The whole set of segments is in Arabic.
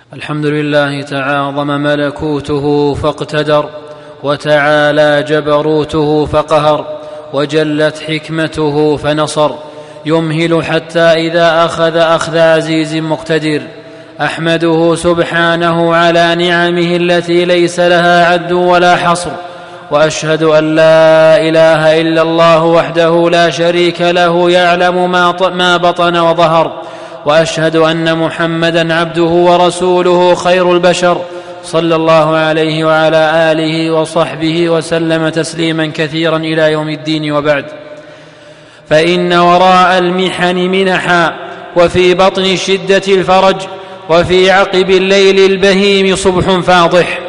الحمد لله تعاظم ملكوته فاقتدر، وتعالى جبروته فقهر، وجلت حكمته فنصر، يمهل حتى إذا أخذ عزيز مقتدر. أحمده سبحانه على نعمه التي ليس لها عد ولا حصر، وأشهد أن لا إله إلا الله وحده لا شريك له يعلم ما بطن وظهر، وأشهد أن محمدًا عبده ورسوله خير البشر، صلى الله عليه وعلى آله وصحبه وسلم تسليما كثيرا إلى يوم الدين. وبعد، فإن وراء المحن منحا، وفي بطن الشدة الفرج، وفي عقب الليل البهيم صبح فاضح.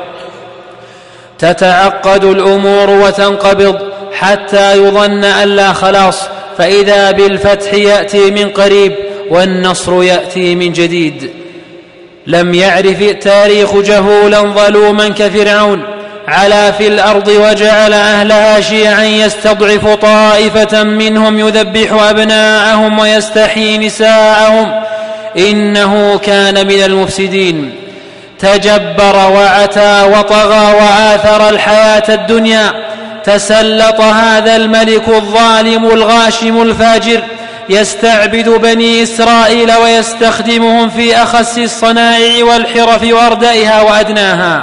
تتعقد الأمور وتنقبض حتى يظن أن لا خلاص، فإذا بالفتح يأتي من قريب والنصر يأتي من جديد. لم يعرف التاريخ جهولا ظلوما كفرعون علا في الأرض وجعل أهلها شيعا يستضعف طائفة منهم يذبح أبناءهم ويستحيي نساءهم، إنه كان من المفسدين. تجبر وعتى وطغى وآثر الحياة الدنيا. تسلط هذا الملك الظالم الغاشم الفاجر يستعبد بني إسرائيل ويستخدمهم في أخس الصنائع والحرف وأردئها وأدناها.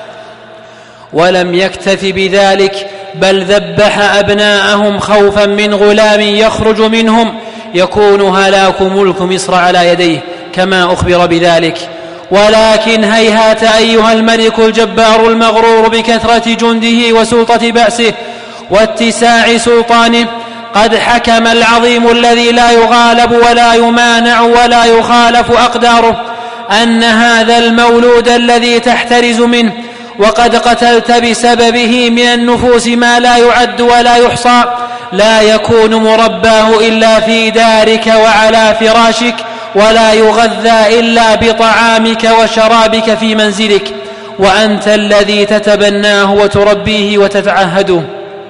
ولم يكتف بذلك، بل ذبح أبناءهم خوفا من غلام يخرج منهم يكون هلاك ملك مصر على يديه، كما أخبر بذلك. ولكن هيهات أيها الملك الجبار المغرور بكثرة جنده وسلطة بأسه واتساع سلطانه، قد حكم العظيم الذي لا يغالب ولا يمانع ولا يخالف أقداره أن هذا المولود الذي تحترز منه وقد قتلت بسببه من النفوس ما لا يعد ولا يحصى، لا يكون مرباه إلا في دارك وعلى فراشك، ولا يغذى إلا بطعامك وشرابك في منزلك، وأنت الذي تتبناه وتربيه وتتعهده.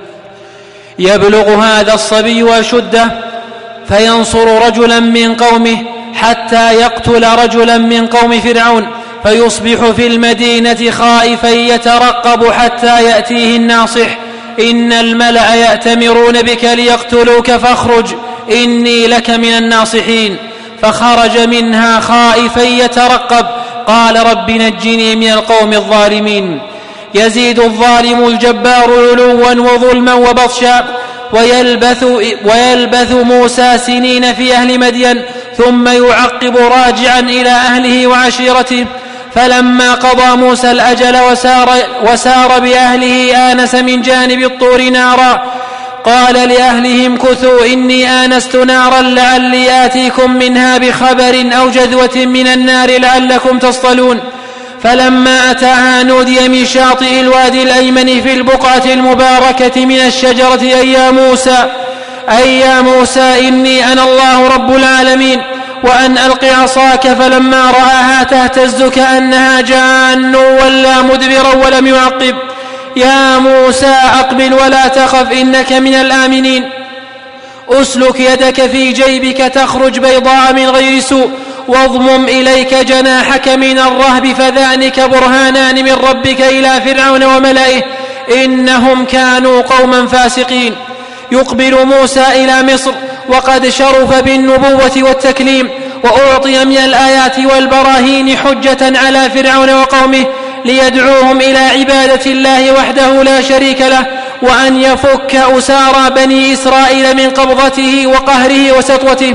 يبلغ هذا الصبي وشده فينصر رجلا من قومه حتى يقتل رجلا من قوم فرعون، فيصبح في المدينة خائفا يترقب حتى يأتيه الناصح: إن الملأ يأتمرون بك ليقتلوك فاخرج إني لك من الناصحين. فخرج منها خائفا يترقب، قال رب نجني من القوم الظالمين. يزيد الظالم الجبار علوا وظلما وبطشا، ويلبث موسى سنين في أهل مدين، ثم يعقب راجعا إلى أهله وعشيرته. فلما قضى موسى الأجل وسار بأهله آنس من جانب الطور نارا، قال لأهلهم كثوا إني آنست نارا لعلي آتيكم منها بخبر أو جذوة من النار لعلكم تصطلون. فلما أتاها نودي من شاطئ الوادي الأيمن في البقعة المباركة من الشجرة: أي يا موسى إني أنا الله رب العالمين، وأن ألق عصاك. فلما رآها تهتز كأنها جان ولا مدبرا ولم يعقب: يا موسى أقبل ولا تخف إنك من الآمنين. أسلك يدك في جيبك تخرج بيضاء من غير سوء، واضمم إليك جناحك من الرهب، فذلك برهانان من ربك إلى فرعون وملئه إنهم كانوا قوما فاسقين. يقبل موسى إلى مصر وقد شرف بالنبوة والتكليم، وأعطي من الآيات والبراهين حجة على فرعون وقومه ليدعوهم إلى عبادة الله وحده لا شريك له، وأن يفك أسارى بني إسرائيل من قبضته وقهره وسطوته،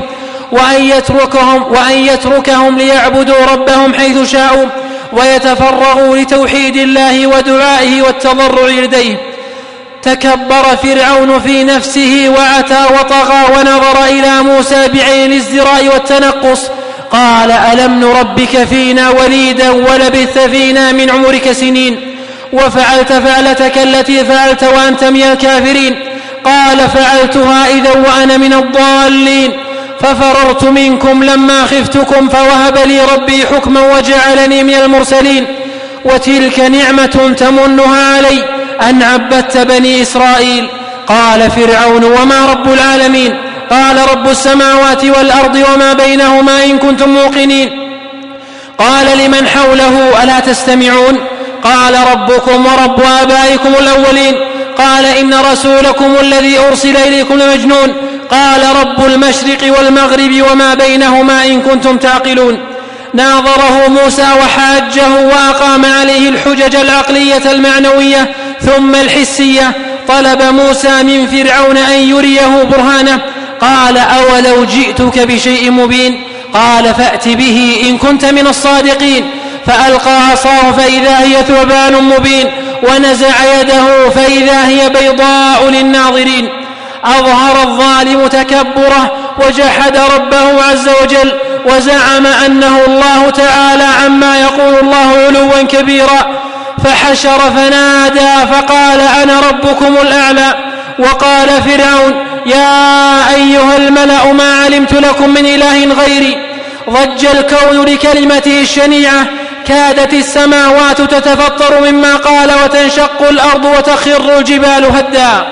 وأن يتركهم ليعبدوا ربهم حيث شاءوا ويتفرغوا لتوحيد الله ودعائه والتضرع لديه. تكبر فرعون في نفسه وعتى وطغى، ونظر إلى موسى بعين الازدراء والتنقص. قال: ألم نربك فينا وليدا ولبثت فينا من عمرك سنين، وفعلت فعلتك التي فعلت وأنت من الكافرين. قال: فعلتها إذا وأنا من الضالين، ففررت منكم لما خفتكم، فوهب لي ربي حكما وجعلني من المرسلين. وتلك نعمة تمنها علي أن عبدت بني إسرائيل. قال فرعون: وما رب العالمين؟ قال: رب السماوات والأرض وما بينهما إن كنتم موقنين. قال لمن حوله: ألا تستمعون؟ قال: ربكم ورب آبائكم الأولين. قال: إن رسولكم الذي أرسل إليكم لمجنون. قال: رب المشرق والمغرب وما بينهما إن كنتم تعقلون. ناظره موسى وحاجه وأقام عليه الحجج العقلية المعنوية ثم الحسية. طلب موسى من فرعون أن يريه برهانه. قال: أولو جئتك بشيء مبين؟ قال: فأت به إن كنت من الصادقين. فألقى عصاه فإذا هي ثعبان مبين، ونزع يده فإذا هي بيضاء للناظرين. أظهر الظالم تكبره وجحد ربه عز وجل، وزعم أنه الله تعالى عما يقول الله علوا كبيرا. فحشر فنادى فقال: أنا ربكم الأعلى. وقال فرعون: يا أيها الملأ ما علمت لكم من إله غيري. ضج الكون لكلمته الشنيعة، كادت السماوات تتفطر مما قال وتنشق الأرض وتخر الجبال هدا.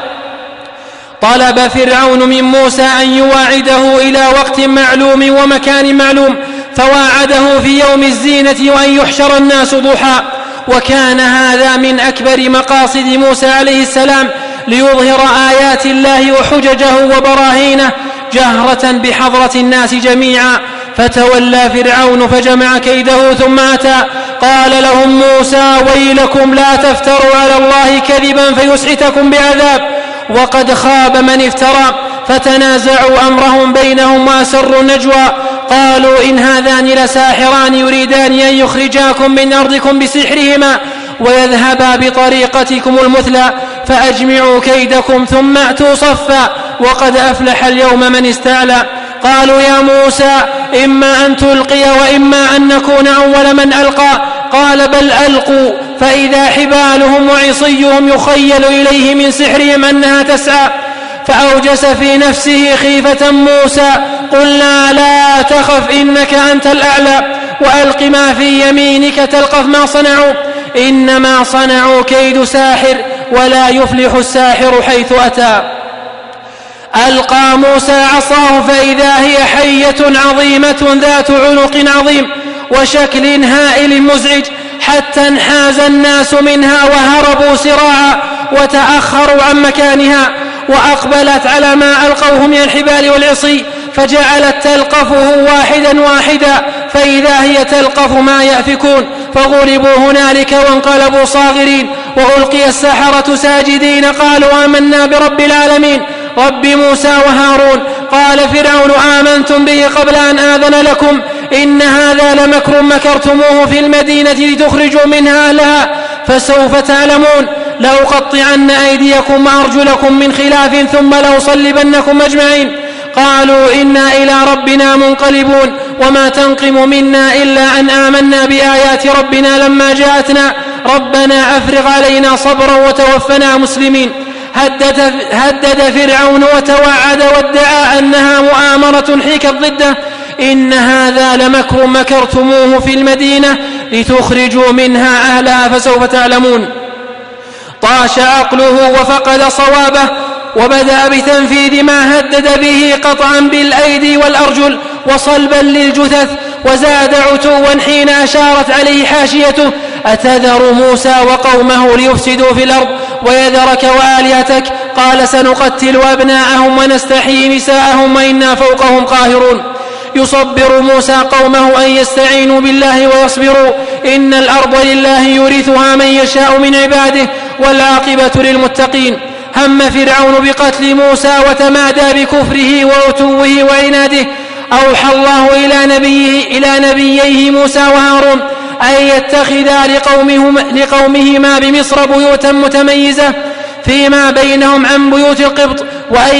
طلب فرعون من موسى أن يواعده إلى وقت معلوم ومكان معلوم، فواعده في يوم الزينة وأن يحشر الناس ضحى. وكان هذا من أكبر مقاصد موسى عليه السلام، ليظهر آيات الله وحججه وبراهينه جهرة بحضرة الناس جميعا. فتولى فرعون فجمع كيده ثم أتى. قال لهم موسى: ويلكم لا تفتروا على الله كذبا فيسحتكم بعذاب، وقد خاب من افترى. فتنازعوا أمرهم بينهم وأسروا النجوى. قالوا: إن هذان لساحران يريدان أن يخرجاكم من أرضكم بسحرهما ويذهبا بطريقتكم المثلى، فأجمعوا كيدكم ثم أتوا صفا، وقد أفلح اليوم من استعلى. قالوا: يا موسى إما أن تلقي وإما أن نكون أول من ألقى. قال: بل ألقوا. فإذا حبالهم وعصيهم يخيل إليه من سحرهم أنها تسعى. فأوجس في نفسه خيفة موسى. قلنا: لا تخف إنك أنت الأعلى، وألق ما في يمينك تلقف ما صنعوا، إنما صنعوا كيد ساحر، ولا يفلح الساحر حيث أتى. ألقى موسى عصاه فإذا هي حية عظيمة ذات عنق عظيم وشكل هائل مزعج، حتى انحاز الناس منها وهربوا سراعا وتأخروا عن مكانها، وأقبلت على ما ألقوه من الحبال والعصي، فجعلت تلقفه واحدا واحدا، فإذا هي تلقف ما يأفكون. فغلبوا هنالك وانقلبوا صاغرين، وألقي السحرة ساجدين. قالوا: آمنا برب العالمين رب موسى وهارون. قال فرعون: آمنتم به قبل أن آذن لكم، إن هذا لمكر مكرتموه في المدينة لتخرجوا منها أهلها، فسوف تعلمون. لأقطعن أيديكم وأرجلكم من خلاف ثم لأصلبنكم أجمعين. قالوا: إنا إلى ربنا منقلبون، وما تنقم منا إلا أن آمنا بآيات ربنا لما جاءتنا، ربنا أفرغ علينا صبرا وتوفنا مسلمين. هدد فرعون وتوعد وادعى أنها مؤامرة حيكت ضده. إن هذا لمكر مكرتموه في المدينة لتخرجوا منها أهلها، فسوف تعلمون. طاش عقله وفقد صوابه، وبدأ بتنفيذ ما هدد به قطعا بالأيدي والأرجل وصلبا للجثث، وزاد عتوا حين أشارت عليه حاشيته: أتذر موسى وقومه ليفسدوا في الأرض ويذرك وآلهتك؟ قال: سنقتل أبناءهم ونستحيي نساءهم وإنا فوقهم قاهرون. يصبر موسى قومه أن يستعينوا بالله ويصبروا، إن الأرض لله يورثها من يشاء من عباده، والعاقبة للمتقين. هم فرعون بقتل موسى وتمادى بكفره وعتوه وعناده. أوحى الله إلى نبييه موسى وهارون أن يتخذا لقومهما بمصر بيوتا متميزة فيما بينهم عن بيوت القبط، وأن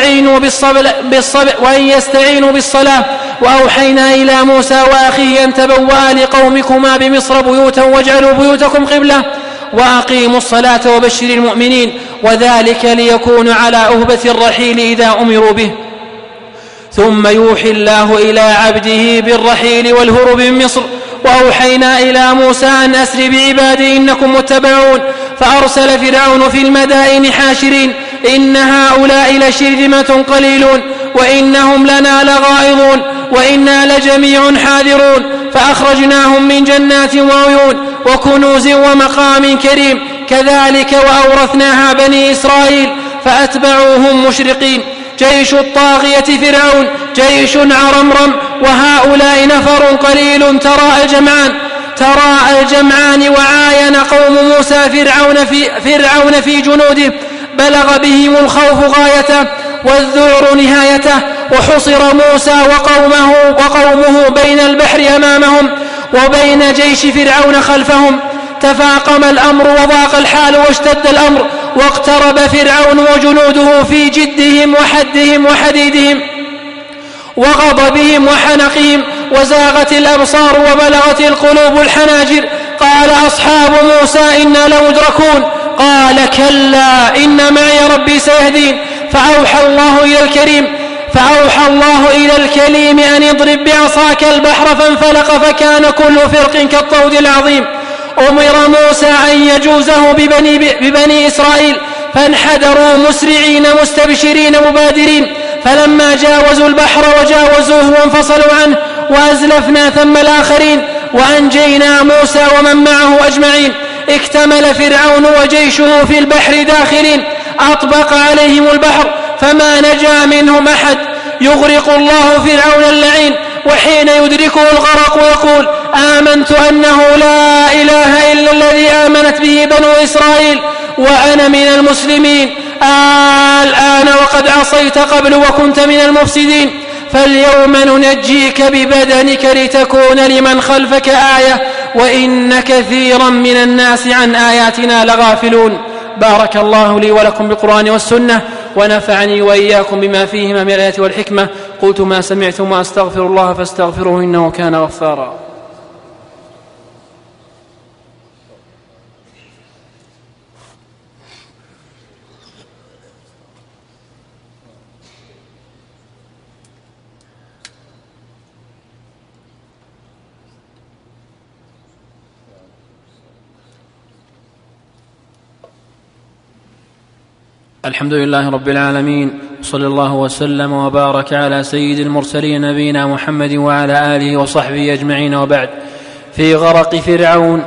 يستعينوا بالصلاة. وأوحينا إلى موسى وأخيه أن تبوأ لقومكما بمصر بيوتا واجعلوا بيوتكم قبلة وأقيموا الصلاة وبشر المؤمنين، وذلك ليكون على أهبة الرحيل إذا أمروا به. ثم يوحي الله إلى عبده بالرحيل والهرب من مصر. وأوحينا إلى موسى أن أسر بعبادي إنكم متبعون. فأرسل فرعون في المدائن حاشرين: إن هؤلاء لشرذمة قليلون وإنهم لنا لغائظون. وإنا لجميع حاذرون. فأخرجناهم من جنات وعيون وكنوز ومقام كريم. كذلك وأورثناها بني إسرائيل فأتبعوهم مشرقين. جيش الطاغية فرعون جيش عرمرم، وهؤلاء نفر قليل تراءى الجمعان وعاين قوم موسى فرعون في جنوده. بلغ بهم الخوف غايته والذعر نهايته، وحصر موسى وقومه بين البحر أمامهم وبين جيش فرعون خلفهم. تفاقم الأمر وضاق الحال واشتد الأمر، واقترب فرعون وجنوده في جدهم وحدهم وحديدهم وغضبهم وحنقهم، وزاغت الأبصار وبلغت القلوب الحناجر. قال أصحاب موسى إنا لمدركون. قال كلا إن معي ربي سيهدين. فأوحى الله إلى الكليم أن اضرب بعصاك البحر فانفلق فكان كل فرق كالطود العظيم. أمر موسى أن يجوزه ببني إسرائيل، فانحدروا مسرعين مستبشرين مبادرين. فلما جاوزوا البحر وجاوزوه وانفصلوا عنه وأزلفنا ثم الآخرين وأنجينا موسى ومن معه أجمعين. اكتمل فرعون وجيشه في البحر داخلين، أطبق عليهم البحر فما نجا منهم أحد. يغرق الله فرعون اللعين، وحين يدركه الغرق يقول آمنت أنه لا إله إلا الذي آمنت به بنو إسرائيل وأنا من المسلمين. الآن وقد عصيت قبل وكنت من المفسدين، فاليوم ننجيك ببدنك لتكون لمن خلفك آية وإن كثيرا من الناس عن آياتنا لغافلون. بارك الله لي ولكم بالقرآن والسنة، ونفعني وإياكم بما فيهما من الآيات والحكمة. قلت ما سمعتم وأستغفر الله فاستغفروه إنه كان غفارا. الحمد لله رب العالمين، صلى الله وسلم وبارك على سيد المرسلين نبينا محمد وعلى آله وصحبه أجمعين. وبعد، في غرق فرعون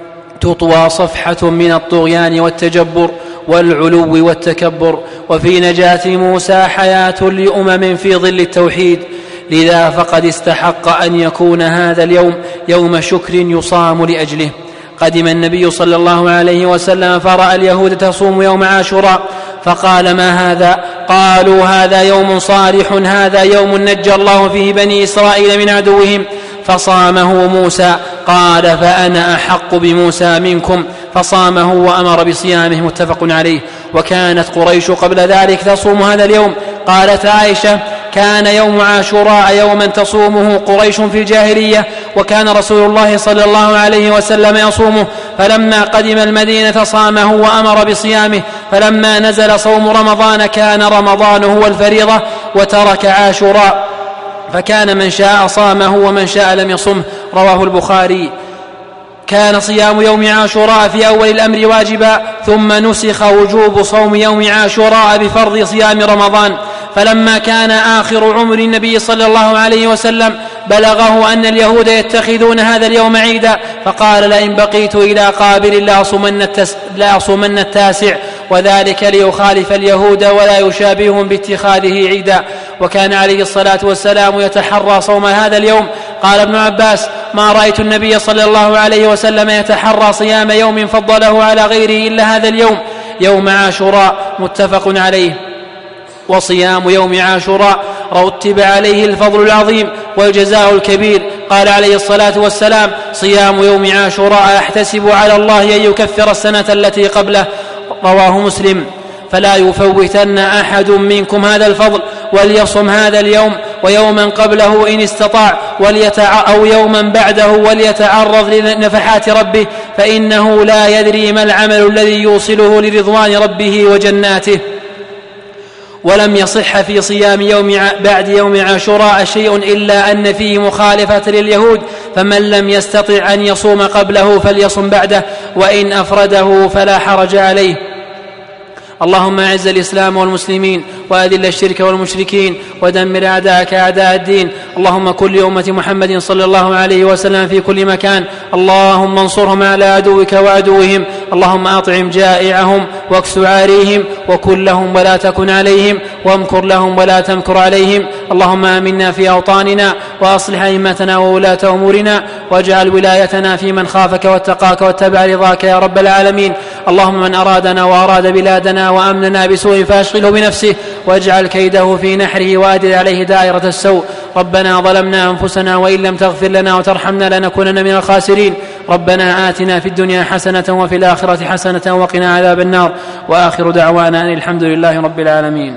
تطوى صفحة من الطغيان والتجبر والعلو والتكبر، وفي نجاة موسى حياة لأمم في ظل التوحيد. لذا فقد استحق أن يكون هذا اليوم يوم شكر يصام لأجله. قدم النبي صلى الله عليه وسلم فرأى اليهود تصوم يوم عاشوراء، فقال ما هذا؟ قالوا هذا يوم صالح، هذا يوم نجى الله فيه بني إسرائيل من عدوهم، فصامه موسى. قال فأنا أحق بموسى منكم، فصامه وأمر بصيامه، متفق عليه. وكانت قريش قبل ذلك تصوم هذا اليوم. قالت عائشة كان يوم عاشوراء يوما تصومه قريش في الجاهلية، وكان رسول الله صلى الله عليه وسلم يصومه، فلما قدم المدينة صامه وأمر بصيامه. فلما نزل صوم رمضان كان رمضان هو الفريضة وترك عاشوراء، فكان من شاء صامه ومن شاء لم يصمه. رواه البخاري. كان صيام يوم عاشوراء في أول الأمر واجبا، ثم نسخ وجوب صوم يوم عاشوراء بفرض صيام رمضان. فلما كان آخر عمر النبي صلى الله عليه وسلم بلغه أن اليهود يتخذون هذا اليوم عيدا، فقال لئن بقيت إلى قابل لأصومن التاسع، وذلك ليخالف اليهود ولا يشابههم باتخاذه عيدا. وكان عليه الصلاة والسلام يتحرى صوم هذا اليوم. قال ابن عباس ما رأيت النبي صلى الله عليه وسلم يتحرى صيام يوم فضله على غيره إلا هذا اليوم، يوم عاشوراء، متفق عليه. وصيام يوم عاشوراء رتب عليه الفضل العظيم والجزاء الكبير. قال عليه الصلاة والسلام صيام يوم عاشوراء أحتسب على الله أن يكفر السنة التي قبله. رواه مسلم. فلا يفوتن أحد منكم هذا الفضل، وليصم هذا اليوم ويوما قبله إن استطاع، أو يوما بعده، وليتعرض لنفحات ربه، فإنه لا يدري ما العمل الذي يوصله لرضوان ربه وجناته. ولم يصح في صيام بعد يوم عاشوراء شيء إلا أن فيه مخالفة لليهود، فمن لم يستطع أن يصوم قبله فليصم بعده، وإن أفرده فلا حرج عليه. اللهم أعز الإسلام والمسلمين وأذل الشرك والمشركين ودمر أعداءك أعداء الدين. اللهم كن لأمة محمد صلى الله عليه وسلم في كل مكان، اللهم انصرهم على عدوك وعدوهم، اللهم أطعم جائعهم واكس عاريهم، وكن لهم ولا تكن عليهم، وامكر لهم ولا تمكر عليهم. اللهم آمنا في أوطاننا وأصلح أئمتنا وولاة أمورنا، واجعل ولايتنا في من خافك واتقاك واتبع رضاك يا رب العالمين. اللهم من أرادنا وأراد بلادنا وأمننا بسوء فاشغله بنفسه واجعل كيده في نحره وأدر عليه دائرة السوء. ربنا ظلمنا أنفسنا وإن لم تغفر لنا وترحمنا لنكونن من الخاسرين. ربنا آتنا في الدنيا حسنة وفي الآخرة حسنة وقنا عذاب النار. وآخر دعوانا أن الحمد لله رب العالمين.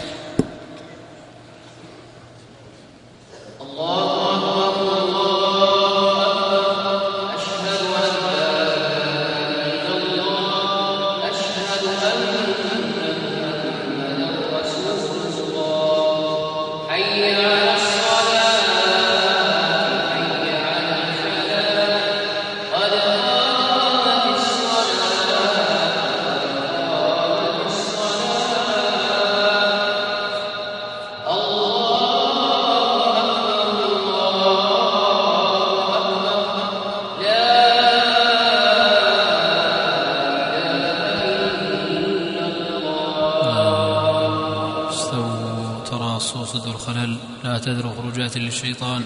للشيطان.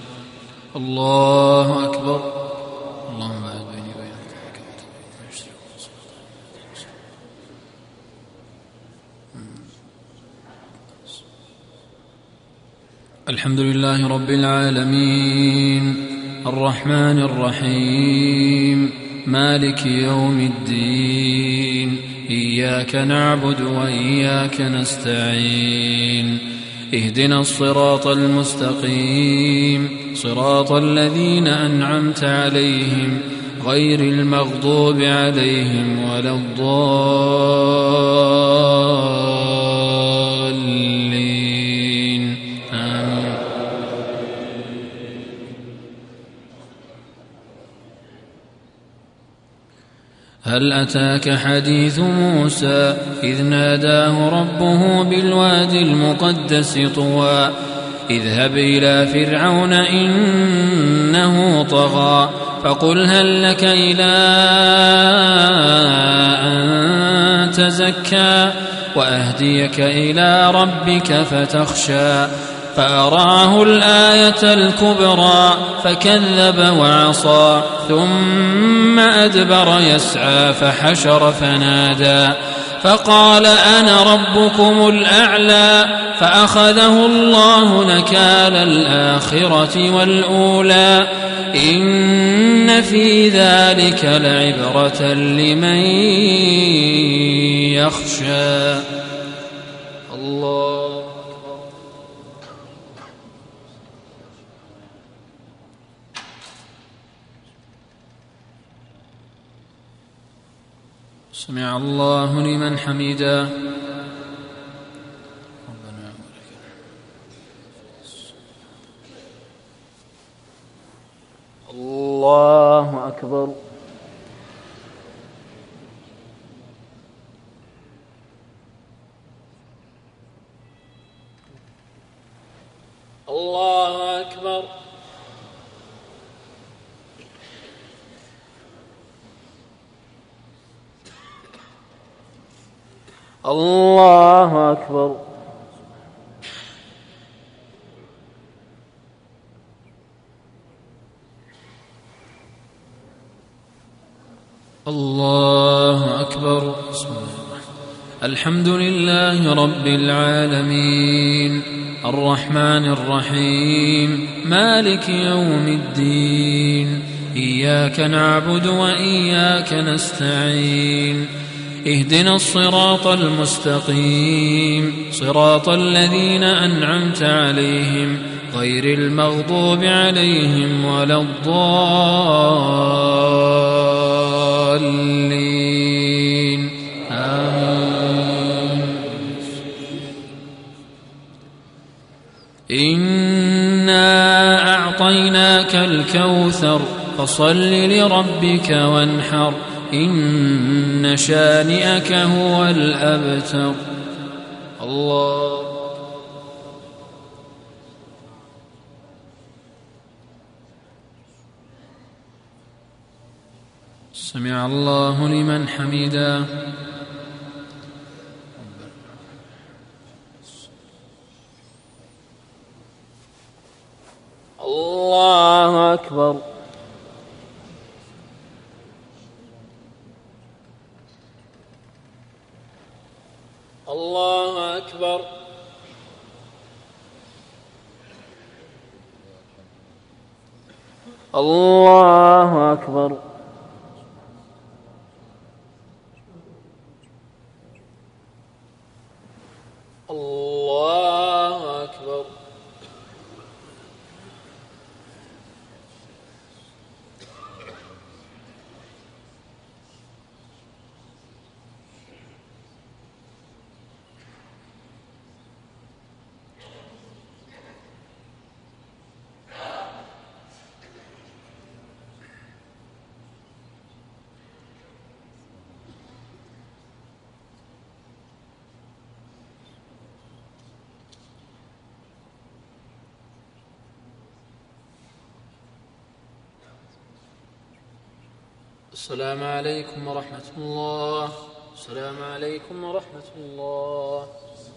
الله أكبر. اللهم أعد بيني وبينك. الحمد لله رب العالمين الرحمن الرحيم مالك يوم الدين، إياك نعبد وإياك نستعين، اهدنا الصراط المستقيم صراط الذين أنعمت عليهم غير المغضوب عليهم ولا الضالين آمين. هل أتاك حديث موسى إذ ناداه ربه بالوادي المقدس طوى اذهب إلى فرعون إنه طغى فقل هل لك إلى أن تزكى وأهديك إلى ربك فتخشى فأراه الآية الكبرى فكذب وعصى ثم أدبر يسعى فحشر فنادى فقال أنا ربكم الأعلى فأخذه الله نكال الآخرة والأولى إن في ذلك لعبرة لمن يخشى. الله سمع الله لمن حمده. الله أكبر. الله أكبر. الله أكبر. الله أكبر. الحمد لله رب العالمين الرحمن الرحيم مالك يوم الدين، إياك نعبد وإياك نستعين، اهدنا الصراط المستقيم صراط الذين أنعمت عليهم غير المغضوب عليهم ولا الضالين آمين. إنا أعطيناك الكوثر فصل لربك وانحر إن شانئك هو الأبتر. الله. سمع الله لمن حمده. الله أكبر. الله أكبر. الله أكبر. الله أكبر. السلام عليكم ورحمة الله. السلام عليكم ورحمة الله.